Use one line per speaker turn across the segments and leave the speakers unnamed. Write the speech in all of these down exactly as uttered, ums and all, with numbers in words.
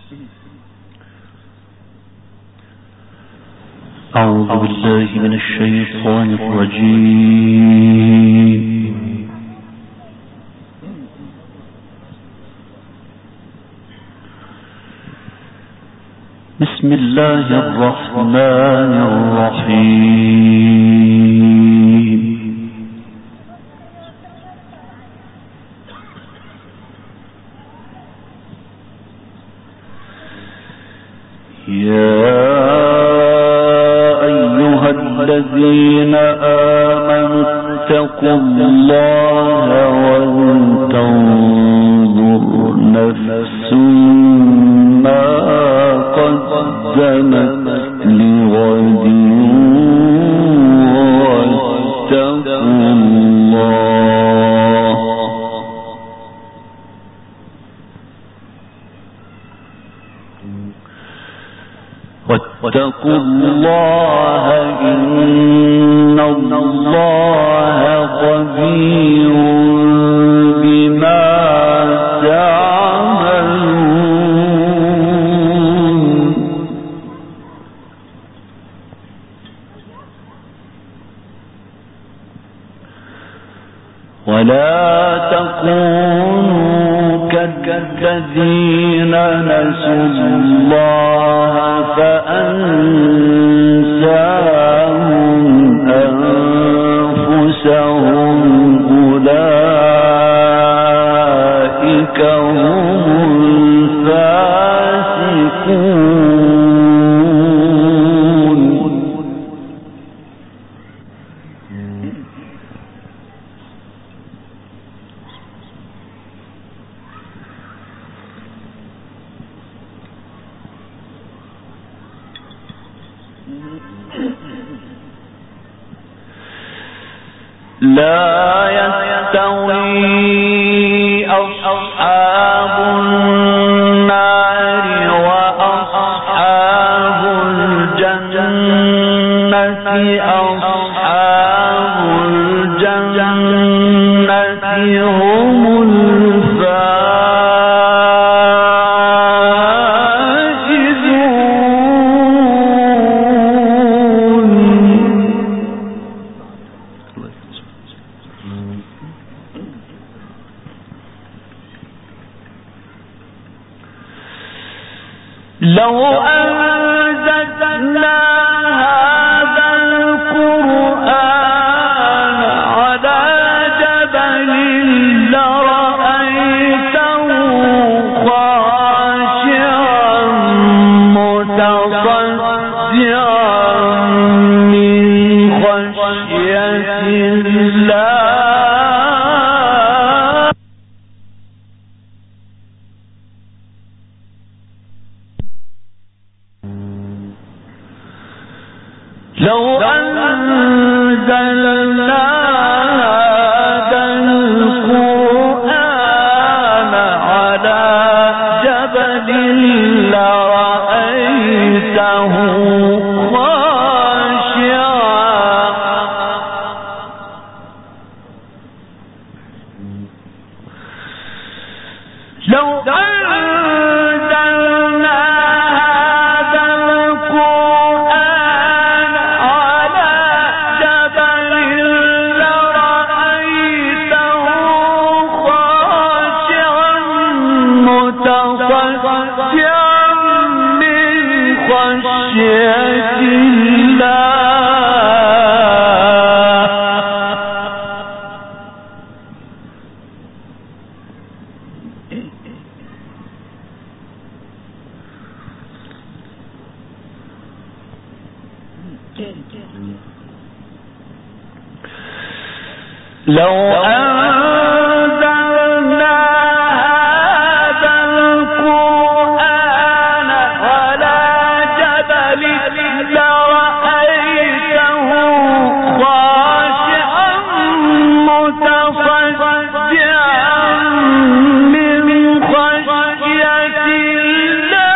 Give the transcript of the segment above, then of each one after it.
أعوذ بالله من الشيطان الرجيم. بسم الله الرحمن الرحيم. يا الذين آمنوا اتقوا الله ولتنظر نفس ما قدمت لغد واتقوا الله واتقوا الله إن الله خبير بما تعملون. ولا تكونوا كالذين نسوا الله فأنساهم أنفسهم أولئك هم الفاسقون. لا يستوي أصحاب النار وأصحاب الجنة أصحاب الجنة هم لو أنزلنا هذا القرآن على جبل لرأيته خاشعا متصدعا من خشية الله. لو أنزلنا هذا القرآن على جبل لرأيته خاشعا لو أنزلنا هذا القرآن على جبل لرأيته خاشعا متصدعا من خشية الله. لو أنزلنا هذا القرآن على جبل لرأيته خاشعا متصدعا من خشية الله.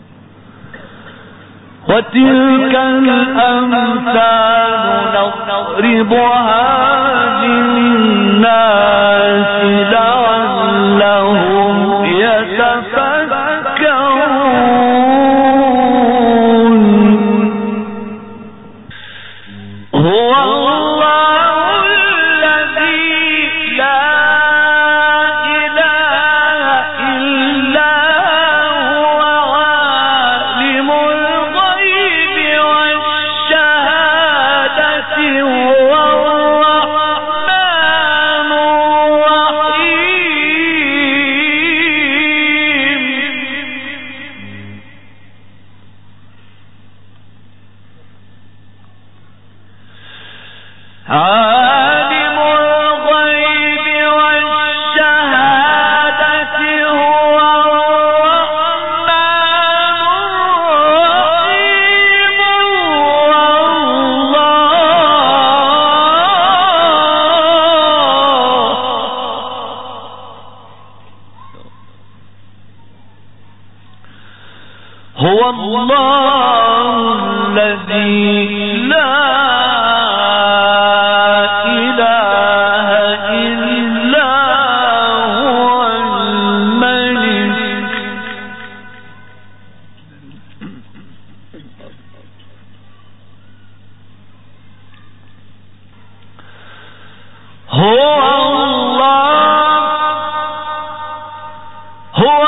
وتلك الأمثال نضربها للناس لعلهم يتفكرون هو الله الذي لا إله إلا هو عالم الغيب والشهادة هو الرحمن الرحيم عالم الغيب والشهادة هو الرحمن الرحيم هو الله الذي لا إله إلا هو الملك هو الله هو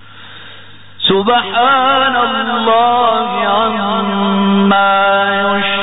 سبحان الله عما يشركون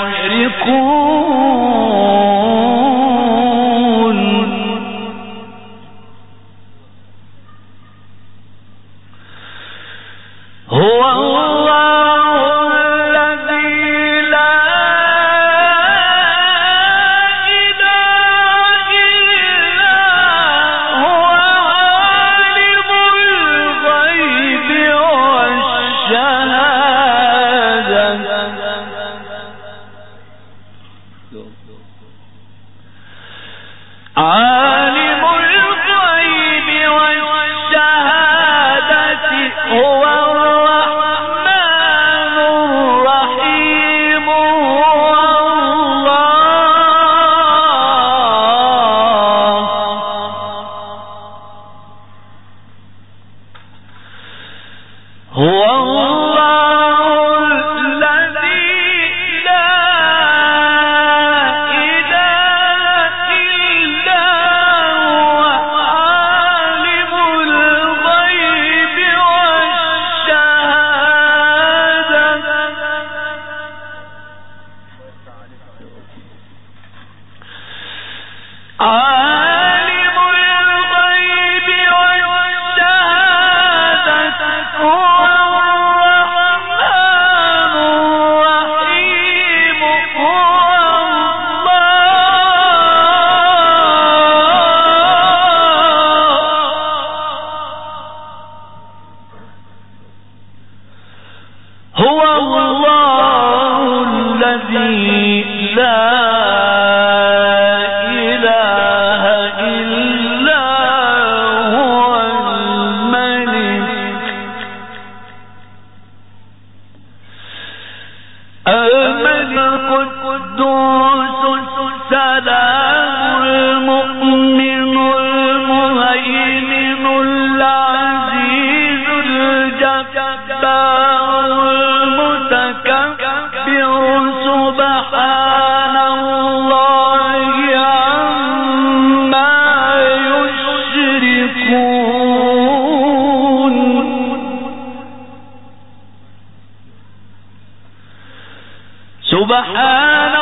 سبحان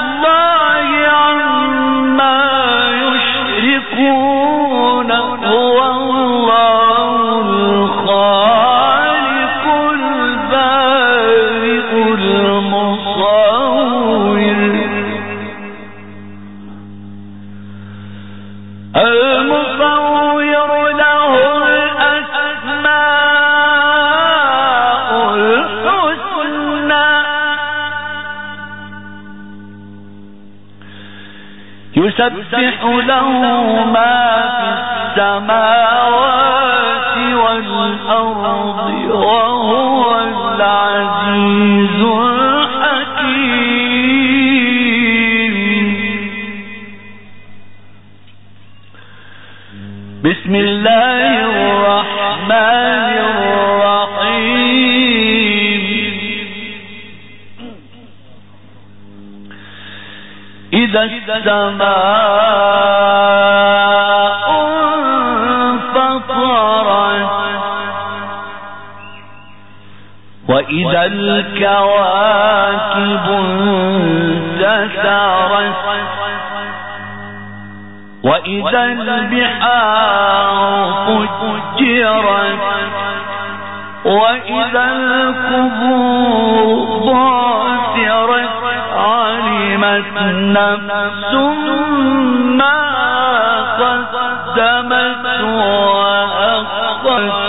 الله عما يشركون هو الله الخالق البارئ المصور المصور له الأسماء الحسنى يسبح له ما في السماوات والأرض وهو العزيز الحكيم. بسم الله الرحمن الرحيم. إذا السماء انفطرت وإذا الكواكب انتثرت وإذا البحار فجرت وإذا القبور بعثرت علمت نفس ما قدمت وأخرت.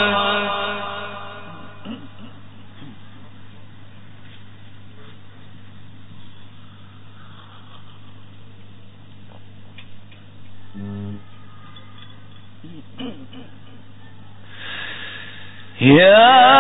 يا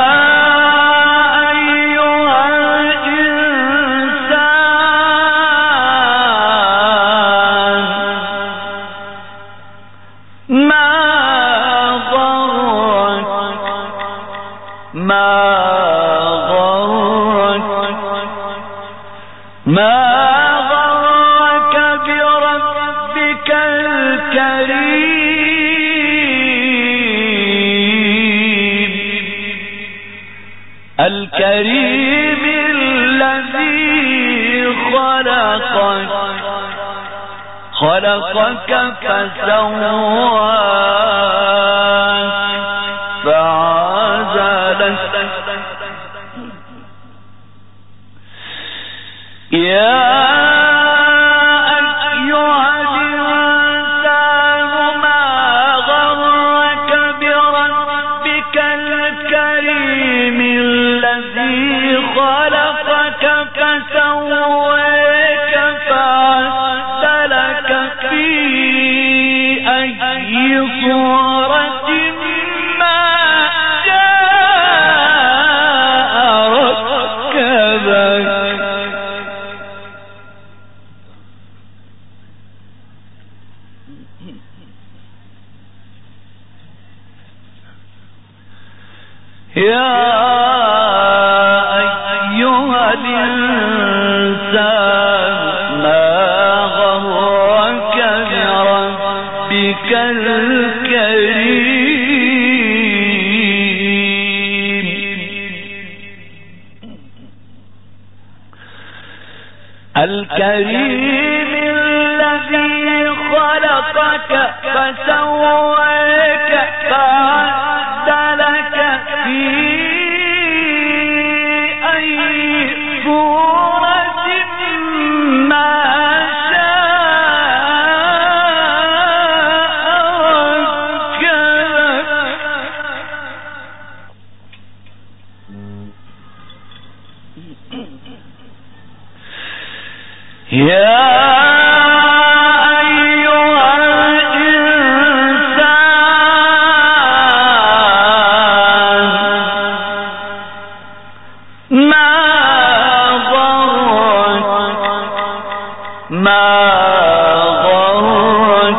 الكريم الذي خلق خلقك خلقك فسواك فعدلك يا الكريم الذي خلقك فسواك فعدلك في أي صورة ما يا أيها الإنسان ما غرك ما غرك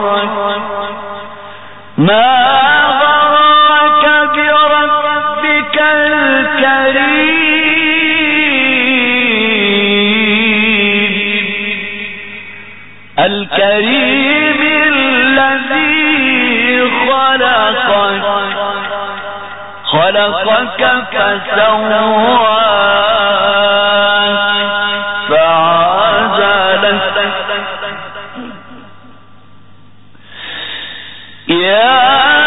ما غرك بربك الكريم الكريم الذي خلقك خلقك فسواك فعدلك يا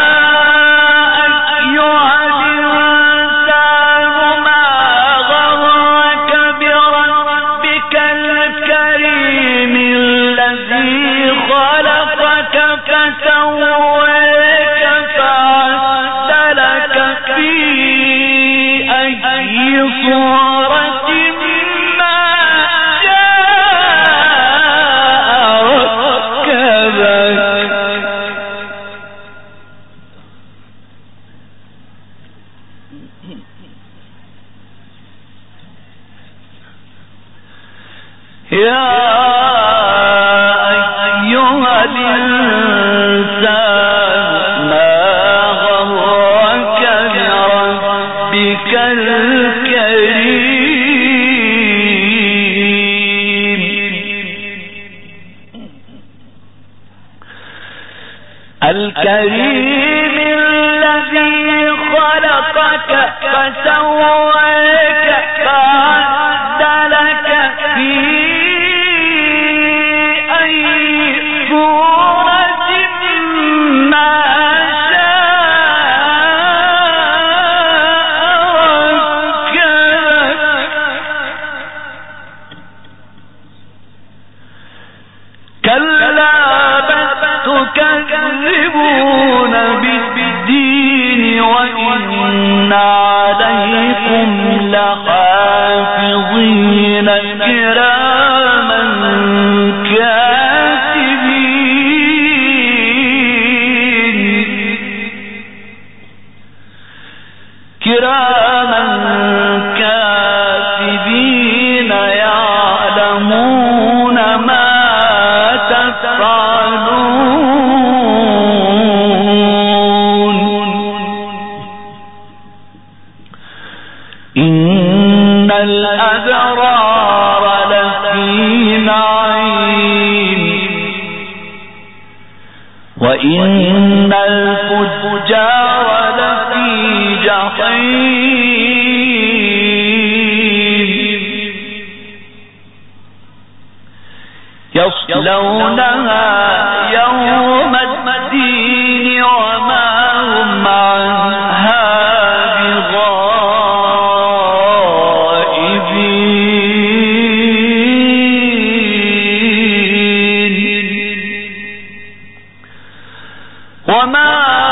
الكريم الذي خلقك فسواك فعدلك في أي صورة ما شاء ركبك كلا تكذبون بالدين وإن عليكم لحافظين كراما كاتبين كراما كاتبين يعلمون ما تفعلون إن الأبرار لفي نعيم وإن الفجار لفي جحيم يصلونها يوم الدين وما هم عنها وما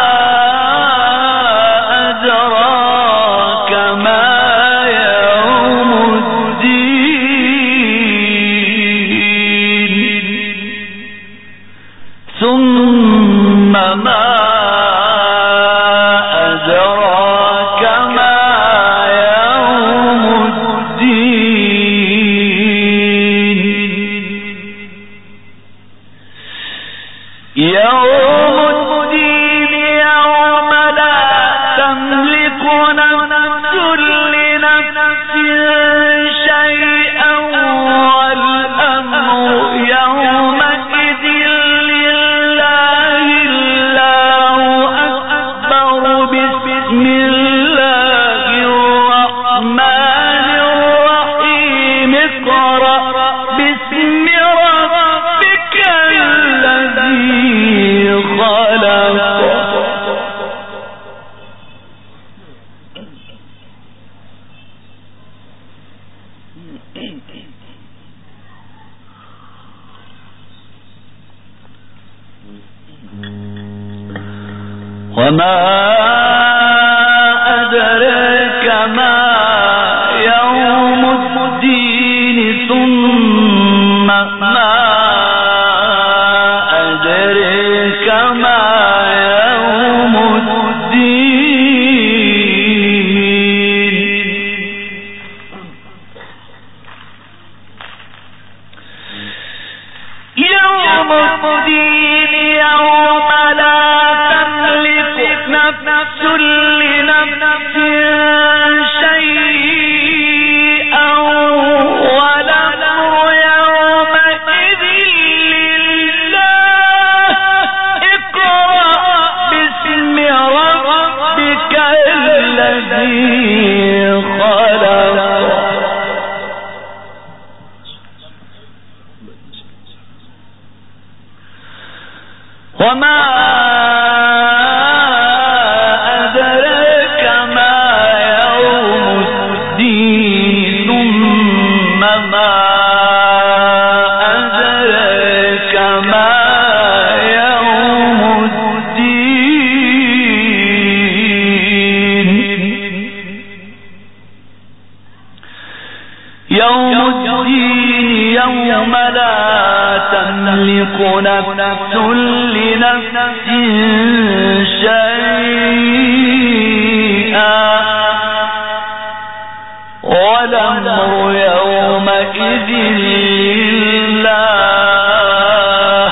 أدراك ما يوم الدين ثم ما أدراك ما يوم الدين يوم وما أدراك ما يوم الدين ثم ما أدراك ما يوم الدين يوم الدين يوم لا نفس لنفس شيئا والأمر يومئذ لله اقرأ باسم ربك الذي خلق وما يوم لا تملك نفس لنفس شيئا والأمر يومئذ لله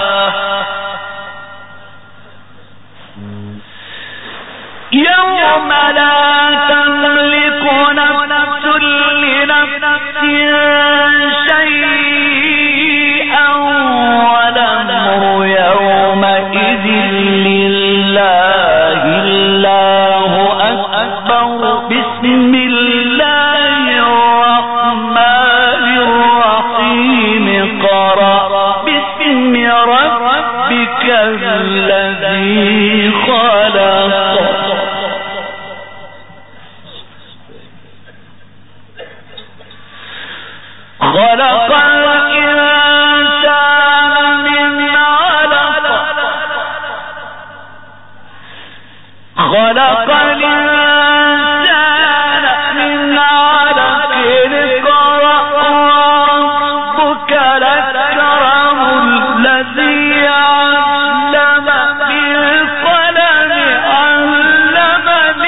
يوم لا تملك نفس لنفس شيئا والأمر يومئذ لله الله أكبر بسم الله الرحمن الرحيم قرأ باسم ربك الذي خلق خلق الإنسان من علق خلق الإنسان من علق اقرأ وربك الأكرم الذي علم بالقلم علم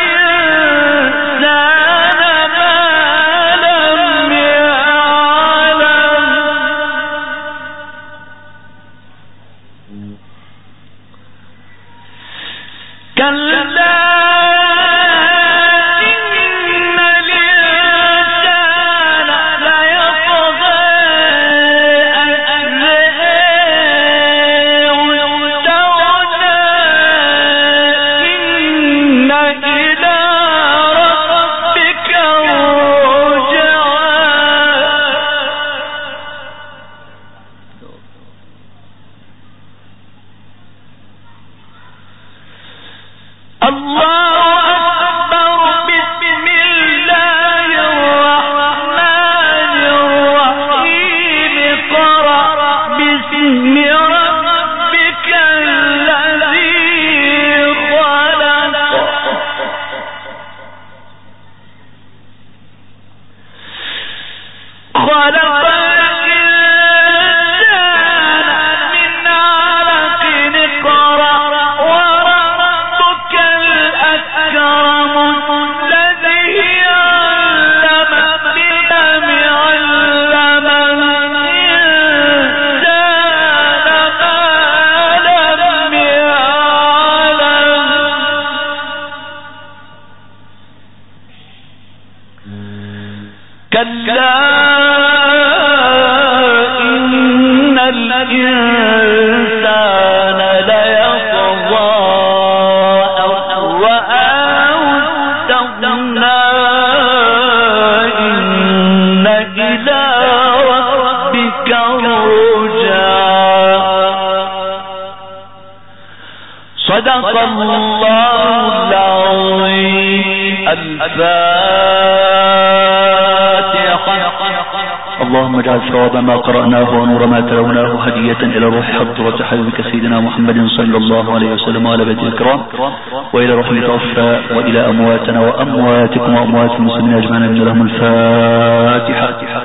الإنسان ما لم كلا إن الإنسان ليطغى أن باسم ربك الذي خلق خلق كلا إن الإنسان ليطغى أن رآه استغنى إن إلى ربك الرجعى صدق الله العظيم.
اللهم اجعل ثواب ما قرأناه ونور ما تلوناه هدية إلى روح حضرة حبيبك سيدنا محمد صلى الله عليه وسلم وعلى بيته الكرام، وإلى روح المتوفى، وإلى أمواتنا وأمواتكم وأموات المسلمين أجمعين. لهم الفاتحة.